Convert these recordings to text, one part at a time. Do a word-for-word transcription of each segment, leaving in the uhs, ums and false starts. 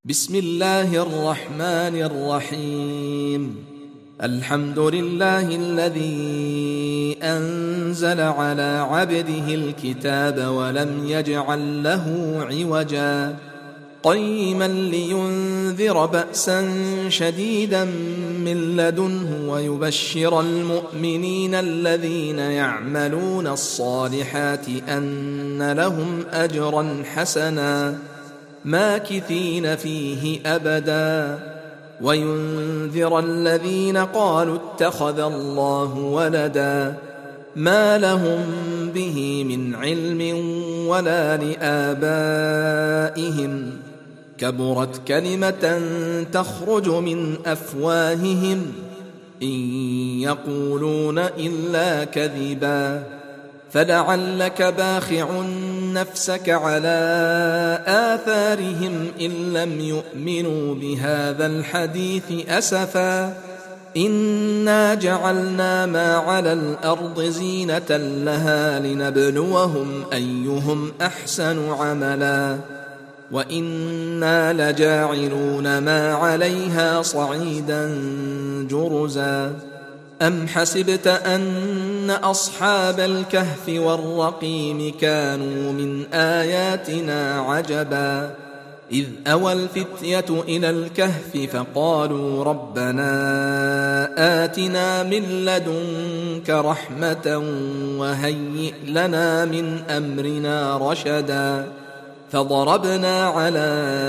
بسم الله الرحمن الرحيم. الحمد لله الذي أنزل على عبده الكتاب ولم يجعل له عوجا قيما لينذر بأسا شديدا من لدنه ويبشر المؤمنين الذين يعملون الصالحات أن لهم أجرا حسنا ماكثين فيه أبدا وينذر الذين قالوا اتخذ الله ولدا ما لهم به من علم ولا لآبائهم كبرت كلمة تخرج من أفواههم إن يقولون إلا كذبا فلعلك باخع نفسك على آثارهم إن لم يؤمنوا بهذا الحديث أسفا إنا جعلنا ما على الأرض زينة لها لنبلوهم أيهم أحسن عملا وإنا لجاعلون ما عليها صعيدا جرزا أم حسبت أن أصحاب الكهف والرقيم كانوا من آياتنا عجبا إذ أوى الفتية إلى الكهف فقالوا ربنا آتنا من لدنك رحمة وهيئ لنا من أمرنا رشدا فضربنا على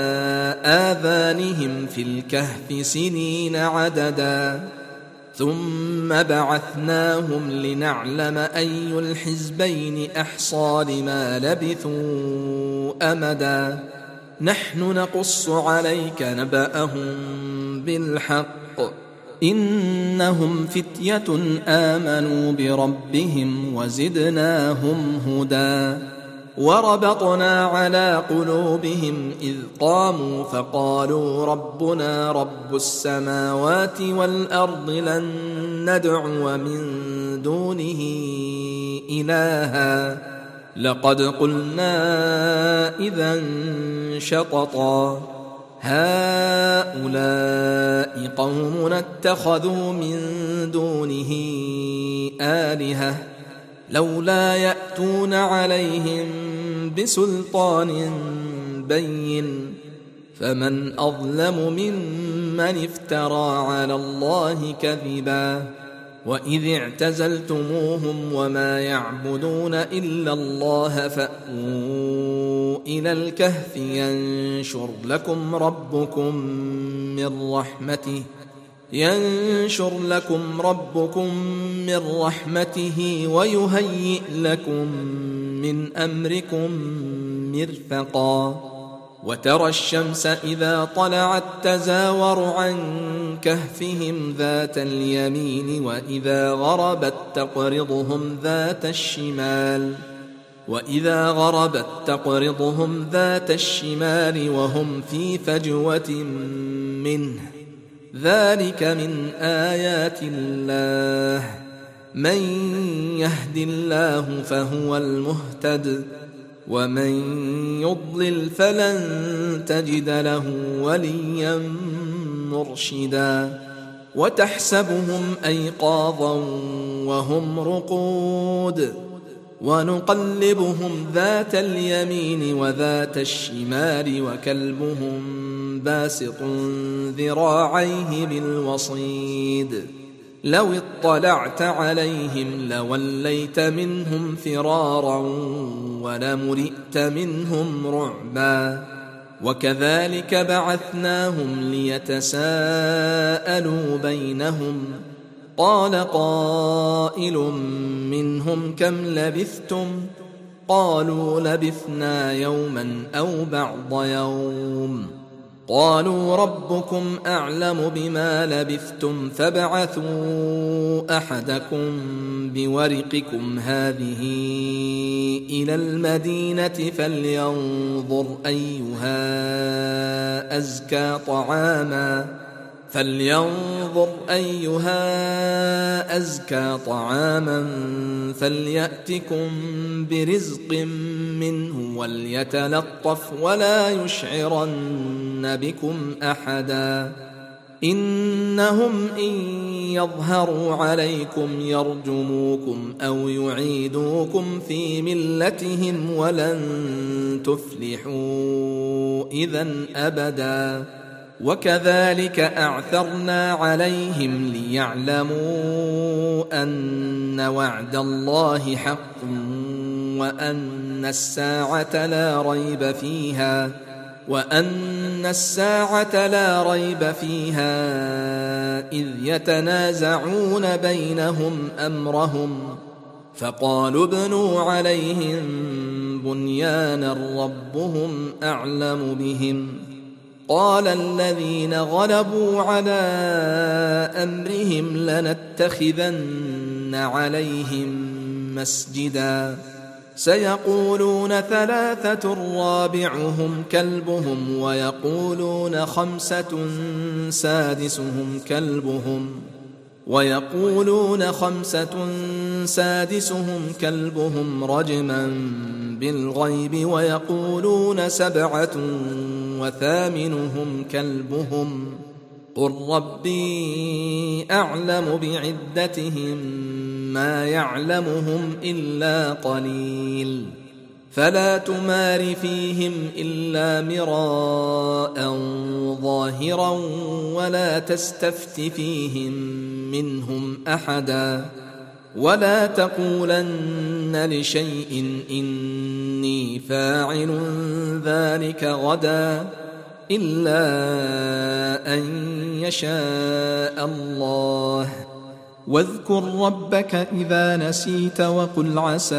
آذانهم في الكهف سنين عددا ثم بعثناهم لنعلم أي الحزبين أحصى لما لبثوا أمدا نحن نقص عليك نبأهم بالحق إنهم فتية آمنوا بربهم وزدناهم هدى وربطنا على قلوبهم إذ قاموا فقالوا ربنا رب السماوات والأرض لن ندعو من دونه إلها لقد قلنا إذا شططا هؤلاء قومنا اتخذوا من دونه آلهة لولا يأتون عليهم بسلطان بين فمن أظلم ممن افترى على الله كذبا وإذ اعتزلتموهم وما يعبدون إلا الله فأووا إلى الكهف ينشر لكم ربكم من رحمته ينشر لكم ربكم من رحمته ويهيئ لكم من أمركم مرفقا وترى الشمس إذا طلعت تزاور عن كهفهم ذات اليمين وإذا غربت تقرضهم ذات الشمال وإذا غربت تقرضهم ذات الشمال وهم في فجوة منه ذلك من آيات الله من يهد الله فهو المهتد ومن يضلل فلن تجد له وليا مرشدا وتحسبهم أيقاظا وهم رقود ونقلبهم ذات اليمين وذات الشمال وكلبهم باسط ذراعيه بالوصيد لو اطلعت عليهم لوليت منهم فرارا ولملئت منهم رعبا وكذلك بعثناهم ليتساءلوا بينهم قال قائل منهم كم لبثتم قالوا لبثنا يوما أو بعض يوم قالوا ربكم أعلم بما لبثتم فابعثوا أحدكم بورقكم هذه إلى المدينة فلينظر أيها أزكى طعاما فلينظر أيها أزكى طعاما فليأتكم برزق منه وليتلطف ولا يشعرن يطيرن بكم أحدا إنهم إن يظهروا عليكم يرجموكم أو يعيدوكم في ملتهم ولن تفلحوا إذن أبدا وكذلك أعثرنا عليهم ليعلموا أن وعد الله حق وأن الساعة لا ريب فيها وأن الساعة لا ريب فيها إذ يتنازعون بينهم أمرهم فقالوا ابنوا عليهم بنيانا ربهم أعلم بهم قال الذين غلبوا على أمرهم لنتخذن عليهم مسجدا سيقولون ثلاثة رابعهم كلبهم ويقولون خمسة سادسهم كلبهم ويقولون خمسة سادسهم كلبهم رجما بالغيب ويقولون سبعة وثامنهم كلبهم قل ربي أعلم بعدتهم ما يعلمهم إلا قليل فلا تمار فيهم إلا مراء ظاهرا ولا تستفت فيهم منهم أحدا ولا تقولن لشيء إني فاعل ذلك غدا إلا أن يشاء الله واذكر ربك إذا نسيت وقل عسى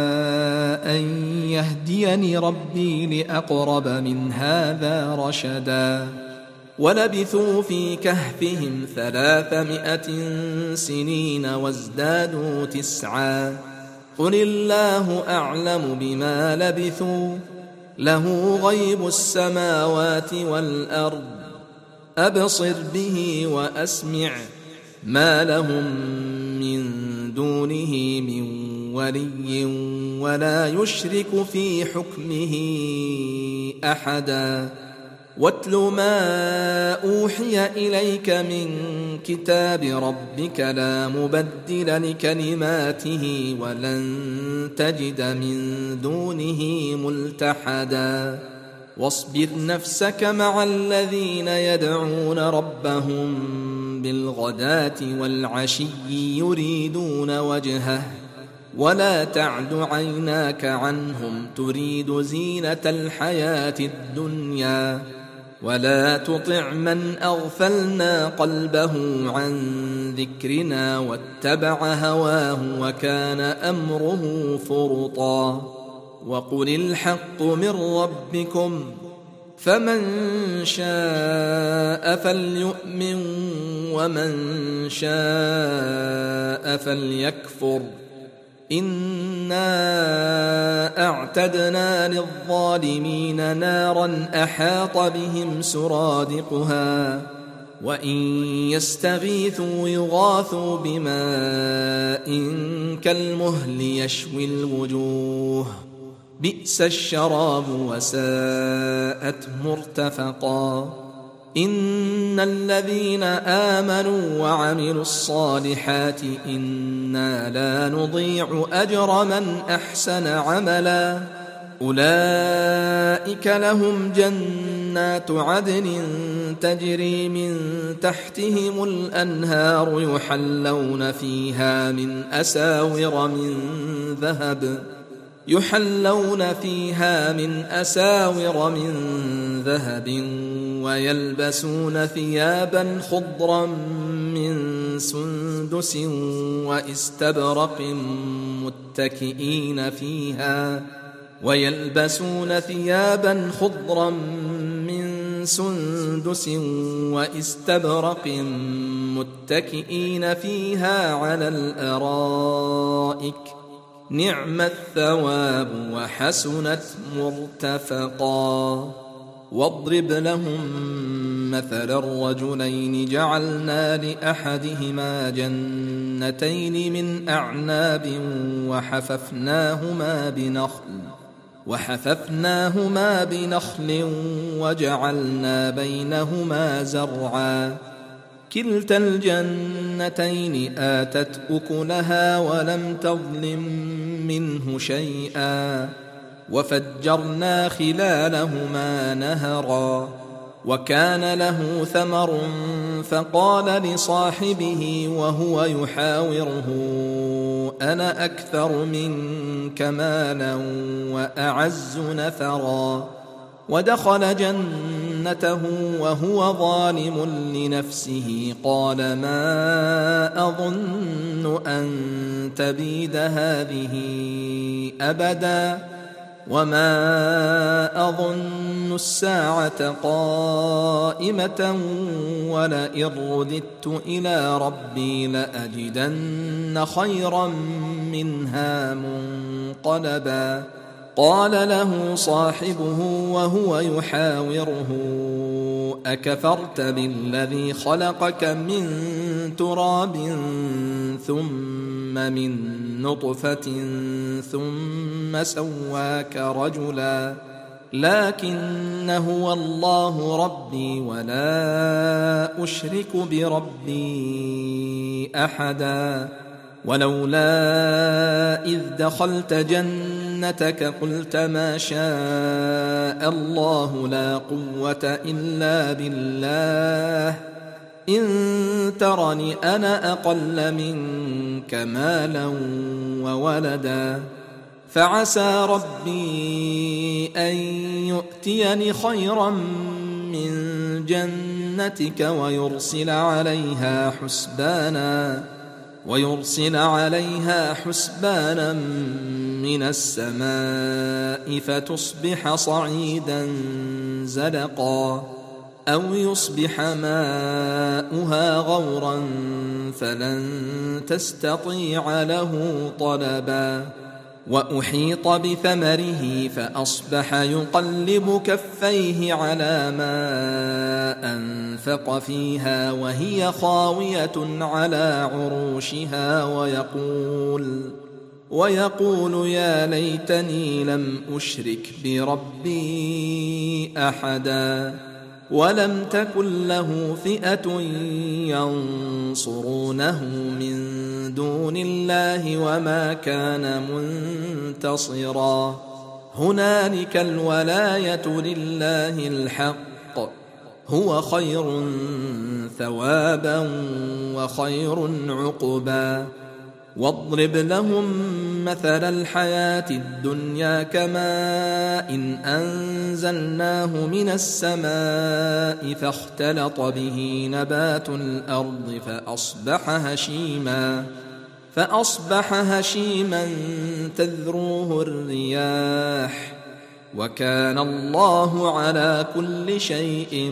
أن يهديني ربي لأقرب من هذا رشدا ولبثوا في كهفهم ثلاثمائة سنين وازدادوا تسعا قل الله أعلم بما لبثوا له غيب السماوات والأرض أبصر به وأسمع ما لهم من دونه من ولي ولا يشرك في حكمه أحدا واتل ما أوحي إليك من كتاب ربك لا مبدل لكلماته ولن تجد من دونه ملتحدا واصبر نفسك مع الذين يدعون ربهم بالغداة والعشي يريدون وجهه ولا تعد عيناك عنهم تريد زينة الحياة الدنيا ولا تطع من أغفلنا قلبه عن ذكرنا واتبع هواه وكان أمره فرطا وقل الحق من ربكم فمن شاء فليؤمن ومن شاء فليكفر إنا أعتدنا للظالمين نارا أحاط بهم سرادقها وإن يستغيثوا يغاثوا بماء كالمهل يشوي الوجوه بئس الشراب وساءت مرتفقا إن الذين آمنوا وعملوا الصالحات إنا لا نضيع أجر من أحسن عملا أولئك لهم جنات عدن تجري من تحتهم الأنهار يحلون فيها من أساور من ذهب يحلون فيها من أساور من ذهب ويلبسون ثيابا خضرا من سندس واستبرق متكئين فيها ويلبسون ثيابا خضرا من سندس واستبرق متكئين فيها على الأرائك نعم الثواب وحسنت مرتفقا واضرب لهم مثل الرجلين جعلنا لأحدهما جنتين من أعناب وحففناهما بنخل وحففناهما بنخل وجعلنا بينهما زرعا كلتا الجنتين آتت أكلها ولم تظلم منه شيئا وفجرنا خلالهما نهرا وكان له ثمر فقال لصاحبه وهو يحاوره أنا أكثر منك مالا وأعز نفرا ودخل جنته وهو ظالم لنفسه قال ما أظن أن تبيد هذه أبدا وما أظن الساعة قائمة ولئن رددت إلى ربي لأجدن خيرا منها منقلبا قال له صاحبه وهو يحاوره أكفرت بالذي خلقك من تراب ثم من نطفة ثم سواك رجلا لكن هو الله ربي ولا أشرك بربي أحدا ولولا إذ دخلت جنتك قلت ما شاء الله لا قوة إلا بالله إن ترني أنا أقل منك مالا وولدا فعسى ربي أن يؤتيني خيرا من جنتك ويرسل عليها حسبانا ويرسل عليها حسبانا من السماء فتصبح صعيدا زلقا أو يصبح ماؤها غورا فلن تستطيع له طلبا وأحيط بثمره فأصبح يقلب كفيه على ما أنفق فيها وهي خاوية على عروشها ويقول ويقول يا ليتني لم أشرك بربي أحدا ولم تكن له فئة ينصرونه من دون الله وما كان منتصرا هنالك الولاية لله الحق هو خير ثوابا وخير عقبا واضرب لهم مثل الحياة الدنيا كماء إن أنزلناه من السماء فاختلط به نبات الأرض فأصبح هشيما فأصبح هشيما تذروه الرياح وكان الله على كل شيء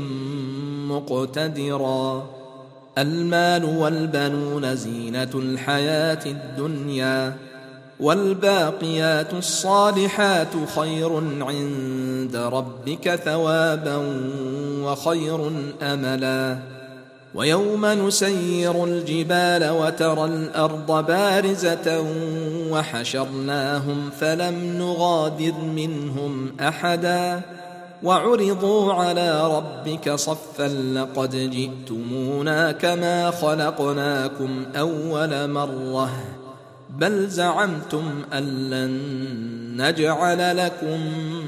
مقتدرا المال والبنون زينة الحياة الدنيا والباقيات الصالحات خير عند ربك ثوابا وخير أملا ويوم نسير الجبال وترى الأرض بارزة وحشرناهم فلم نغادر منهم أحدا وعرضوا على ربك صفا لقد جئتمونا كما خلقناكم أول مرة بل زعمتم أن لن نجعل لكم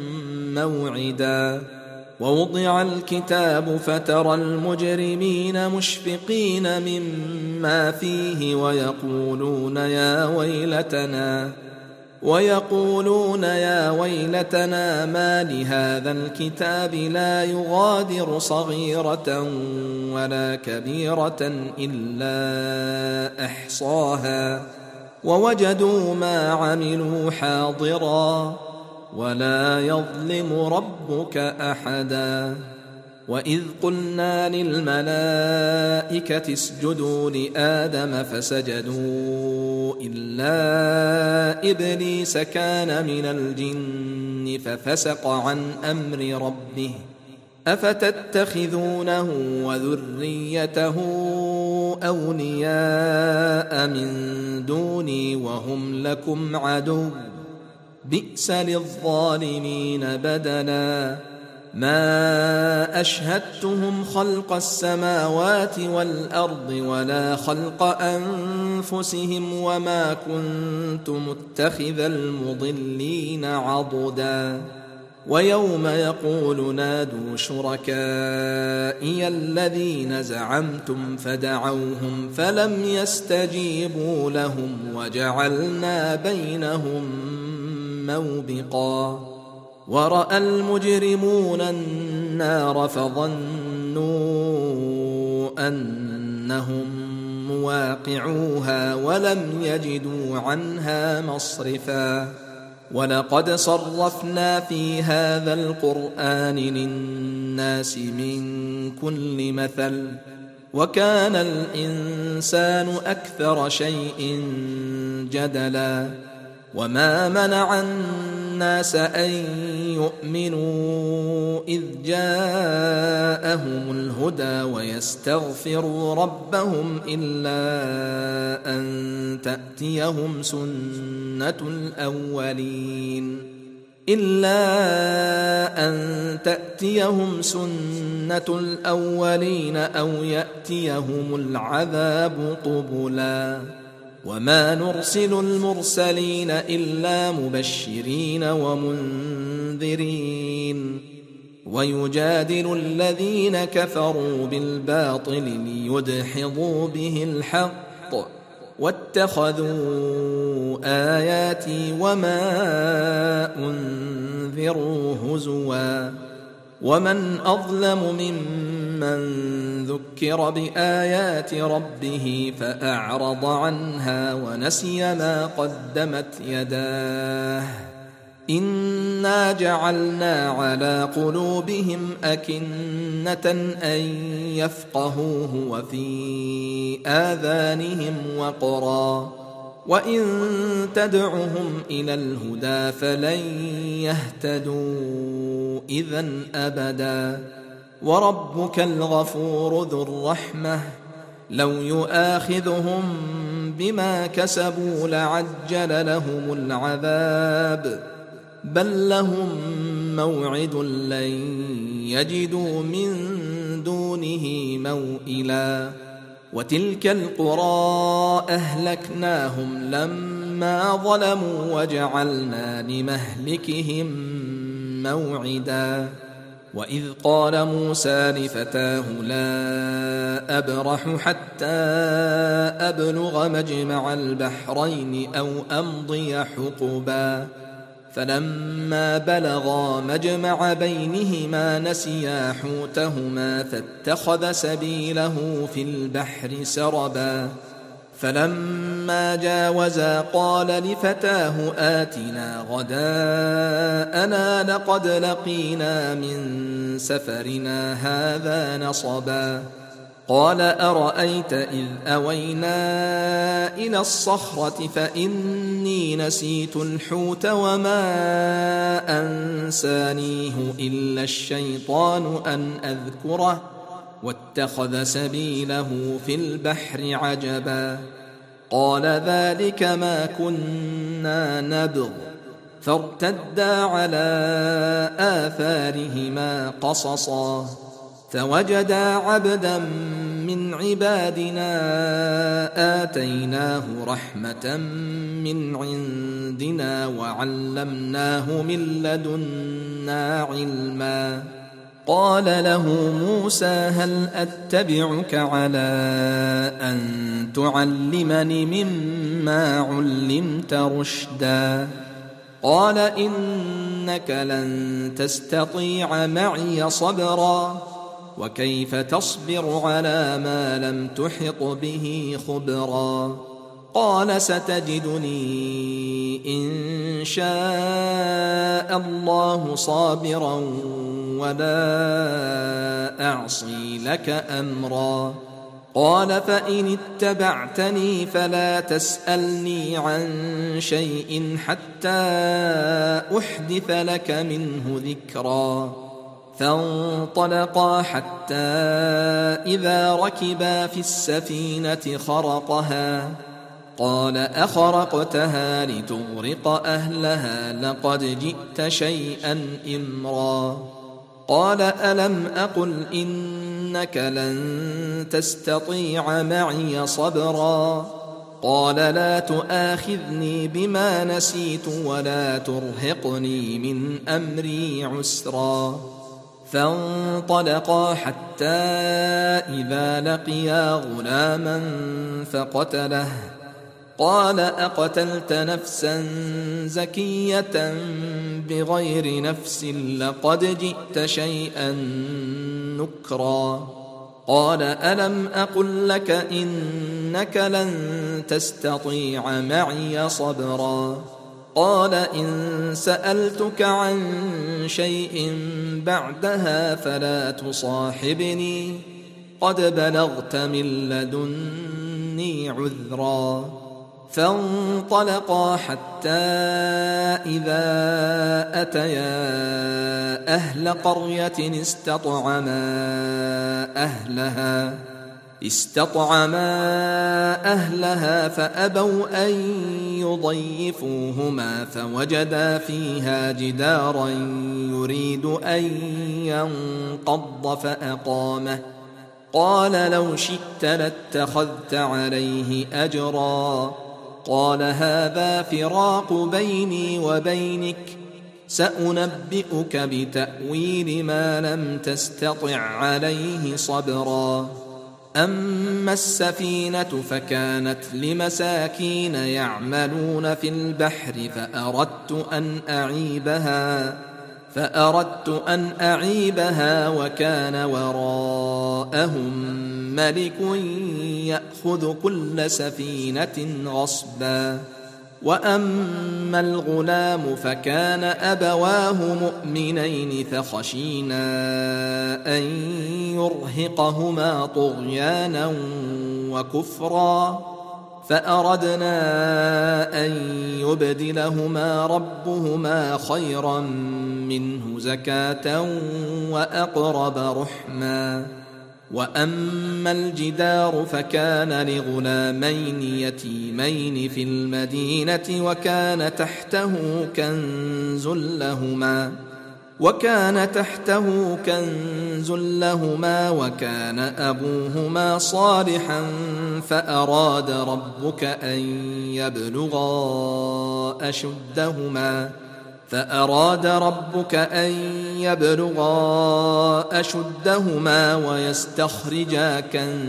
موعدا ووضع الكتاب فترى المجرمين مشفقين مما فيه ويقولون يا ويلتنا ويقولون يا ويلتنا ما لهذا الكتاب لا يغادر صغيرة ولا كبيرة إلا أحصاها ووجدوا ما عملوا حاضرا ولا يظلم ربك أحدا وإذ قلنا للملائكة اسجدوا لآدم فسجدوا إلا إبليس كان من الجن ففسق عن أمر ربه أفتتخذونه وذريته أولياء من دوني وهم لكم عدو بئس للظالمين بدلا ما أشهدتهم خلق السماوات والأرض ولا خلق أنفسهم وما كنت متخذ المضلين عضدا ويوم يقول نادوا شركائي الذين زعمتم فدعوهم فلم يستجيبوا لهم وجعلنا بينهم موبقا ورأى المجرمون النار فظنوا أنهم مواقعوها ولم يجدوا عنها مصرفا ولقد صرفنا في هذا القرآن للناس من كل مثل وكان الإنسان أكثر شيء جدلا وما منع الناس أن يؤمنوا إذ جاءهم الهدى ويستغفروا ربهم إلا أن تأتيهم سنة الأولين إلا أن تأتيهم سنة الأولين أو يأتيهم العذاب قبلا وما نرسل المرسلين إلا مبشرين ومنذرين ويجادل الذين كفروا بالباطل ليدحضوا به الحق واتخذوا آياتي وما أنذروا هزوا ومن أظلم ممن ذكر بآيات ربه فأعرض عنها ونسي ما قدمت يداه إنا جعلنا على قلوبهم أكنة أن يفقهوه وفي آذانهم وقرا وإن تدعهم إلى الهدى فلن يهتدوا إذن أبدا وربك الغفور ذو الرحمة لو يؤاخذهم بما كسبوا لعجل لهم العذاب بل لهم موعد لن يجدوا من دونه موئلا وتلك القرى أهلكناهم لما ظلموا وجعلنا لمهلكهم موعدا وإذ قال موسى لفتاه لا أبرح حتى أبلغ مجمع البحرين أو أمضي حقبا فلما بلغا مجمع بينهما نسيا حوتهما فاتخذ سبيله في البحر سربا فلما جاوزا قال لفتاه آتنا غداءنا لقد لقينا من سفرنا هذا نصبا قال أرأيت إذ أوينا إلى الصخرة فإني نسيت الحوت وما أنسانيه إلا الشيطان أن أذكره واتخذ سبيله في البحر عجبا قال ذلك ما كنا نبغ فارتدا على آثارهما قصصا فوجدا عبدا من عبادنا آتيناه رحمة من عندنا وعلمناه من لدنا علما قال له موسى هل أتبعك على أن تعلمني مما علمت رشدا قال إنك لن تستطيع معي صبرا وكيف تصبر على ما لم تحط به خبرا قال ستجدني إن شاء الله صابرا ولا أعصي لك أمرا قال فإن اتبعتني فلا تسألني عن شيء حتى أحدث لك منه ذكرا فانطلقا حتى إذا ركبا في السفينة خرقها قال أخرقتها لتغرق أهلها لقد جئت شيئا إمرا قال ألم أقل إنك لن تستطيع معي صبرا قال لا تؤاخذني بما نسيت ولا ترهقني من أمري عسرا فانطلقا حتى إذا لقيا غلاما فقتله قال أقتلت نفسا زكية بغير نفس لقد جئت شيئا نكرا قال ألم أقل لك إنك لن تستطيع معي صبرا قال إن سألتك عن شيء بعدها فلا تصاحبني قد بلغت من لدني عذرا فانطلقا حتى إذا أتيا أهل قرية استطعما أهلها استطعما أهلها فأبوا أن يضيفوهما فوجدا فيها جدارا يريد أن ينقض فأقامه قال لو شئت لاتخذت عليه أجرا قال هذا فراق بيني وبينك سأنبئك بتأويل ما لم تستطع عليه صبرا أما السفينة فكانت لمساكين يعملون في البحر فأردت أن أعيبها فأردت أن أعيبها وكان وراءهم ملك يأخذ كل سفينة غصبا وأما الغلام فكان أبواه مؤمنين فخشينا أن يرهقهما طغيانا وكفرا فأردنا أن يبدلهما ربهما خيرا منه زكاة وأقرب رحما وأما الجدار فكان لغلامين يتيمين في المدينة وكان تحته كنز لهما وكان تحته كنز لهما وكان أبوهما صالحا فأراد ربك أن يبلغا أشدهما فأراد ربك أن يبلغا أشدهما ويستخرجا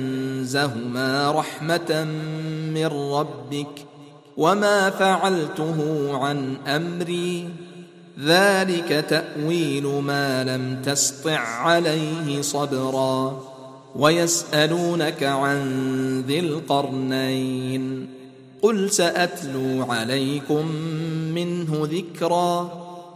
كنزهما رحمة من ربك وما فعلته عن أمري ذلك تأويل ما لم تسطع عليه صبرا ويسألونك عن ذي القرنين قل سأتلو عليكم منه ذكرا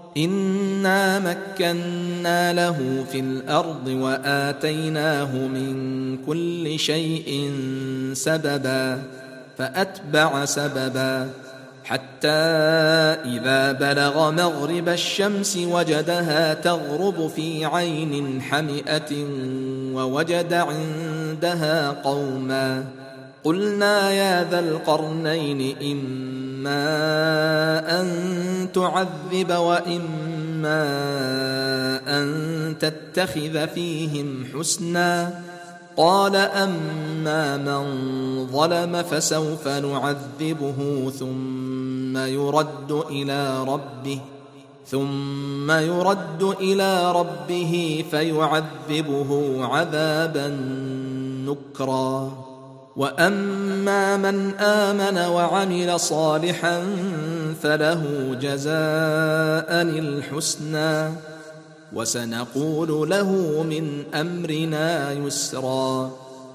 إنا مكنا له في الأرض وآتيناه من كل شيء سببا فأتبع سببا حتى إذا بلغ مغرب الشمس وجدها تغرب في عين حمئة ووجد عندها قوما قلنا يا ذا القرنين إما أن تعذب وإما أن تتخذ فيهم حسنا قال أما من ظلم فسوف نعذبه ثم يرد إلى ربه ثم يرد إلى ربه فيعذبه عذابا نكرا وأما من آمن وعمل صالحا فله جزاء الحسنى وسنقول له من أمرنا يسرا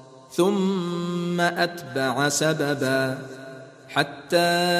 ثم أتبع سببا حتى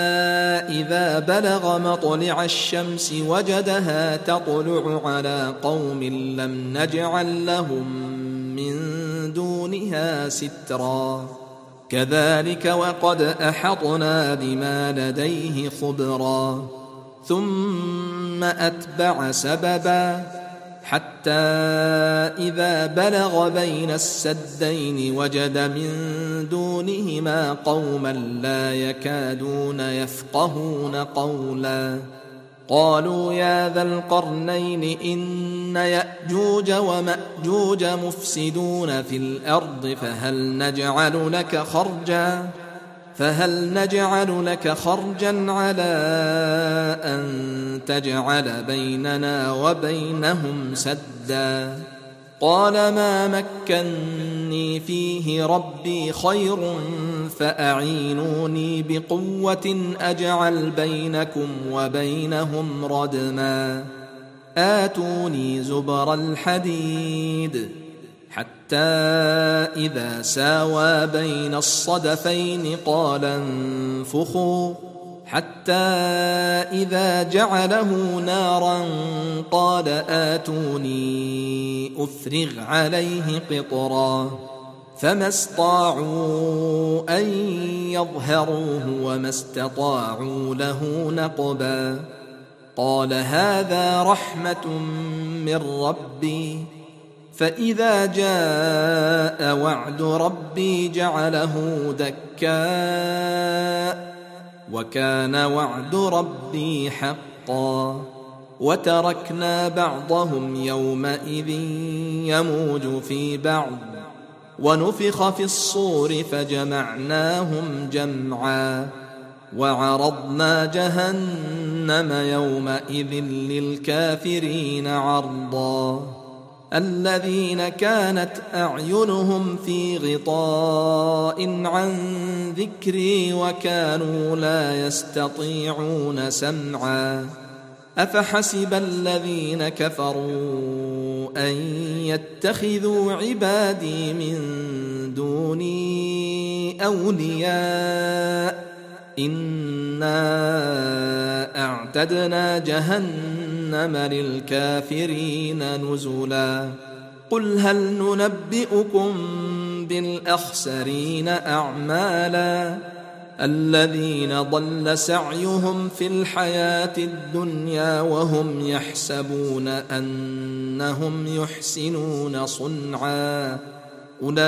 إذا بلغ مطلع الشمس وجدها تطلع على قوم لم نجعل لهم من دونها سترا كذلك وقد أحطنا بما لديه خبرا ثم أتبع سببا حتى إذا بلغ بين السدين وجد من دونهما قوما لا يكادون يفقهون قولا قالوا يا ذا القرنين إن يأجوج ومأجوج مفسدون في الأرض فهل نجعل لك خرجا فهل نجعل لك خرجا على أن تجعل بيننا وبينهم سدا قال ما مكني فيه ربي خير فأعينوني بقوة أجعل بينكم وبينهم ردما آتوني زبر الحديد حتى إذا ساوى بين الصدفين قال انفخوا حتى إذا جعله نارا قال آتوني أفرغ عليه قطرا فما استطاعوا أن يظهروه وما استطاعوا له نقبا قال هذا رحمة من ربي فإذا جاء وعد ربي جعله دكاء وكان وعد ربي حقا وتركنا بعضهم يومئذ يموج في بعض ونفخ في الصور فجمعناهم جمعا وعرضنا جهنم يومئذ للكافرين عرضا الذين كانت أعينهم في غطاء عن ذكري وكانوا لا يستطيعون سمعا أفحسب الذين كفروا أن يتخذوا عبادي من دوني أولياء إنا أعتدنا جهنم للكافرين نزلا قل هل ننبئكم بالأخسرين أعمالا الذين ضل سعيهم في الحياة الدنيا وهم يحسبون أنهم يحسنون صنعا أولئك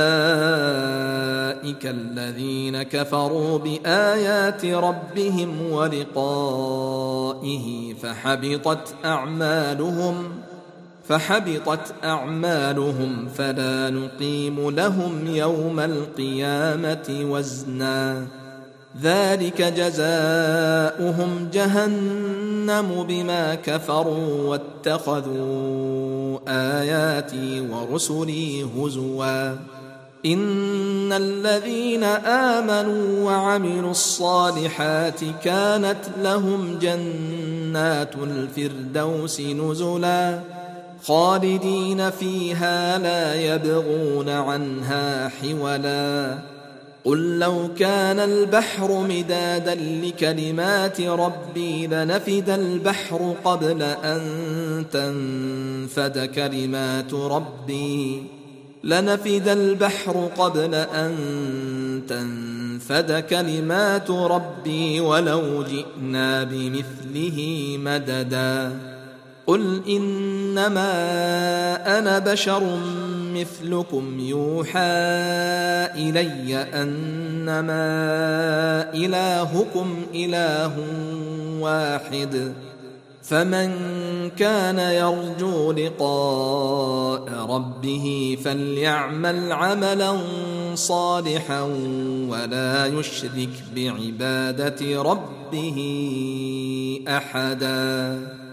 الذين كفروا بآيات ربهم ولقائه فحبطت أعمالهم فحبطت أعمالهم فلا نقيم لهم يوم القيامة وزنا ذلك جزاؤهم جهنم بما كفروا واتخذوا آياتي ورسلي هزوا إن الذين آمنوا وعملوا الصالحات كانت لهم جنات الفردوس نزلا خالدين فيها لا يبغون عنها حولا قل لو كان البحر مدادا لكلمات ربي لنفد البحر قبل أن تنفد كلمات ربي لنفد البحر قبل أن تنفد كلمات ربي ولو جئنا بمثله مددا قل إنما أنا بشر مثلكم يوحى إلي أنما إلهكم إله واحد فمن كان يرجو لقاء ربه فليعمل عملا صالحا ولا يشرك بعبادة ربه أحدا.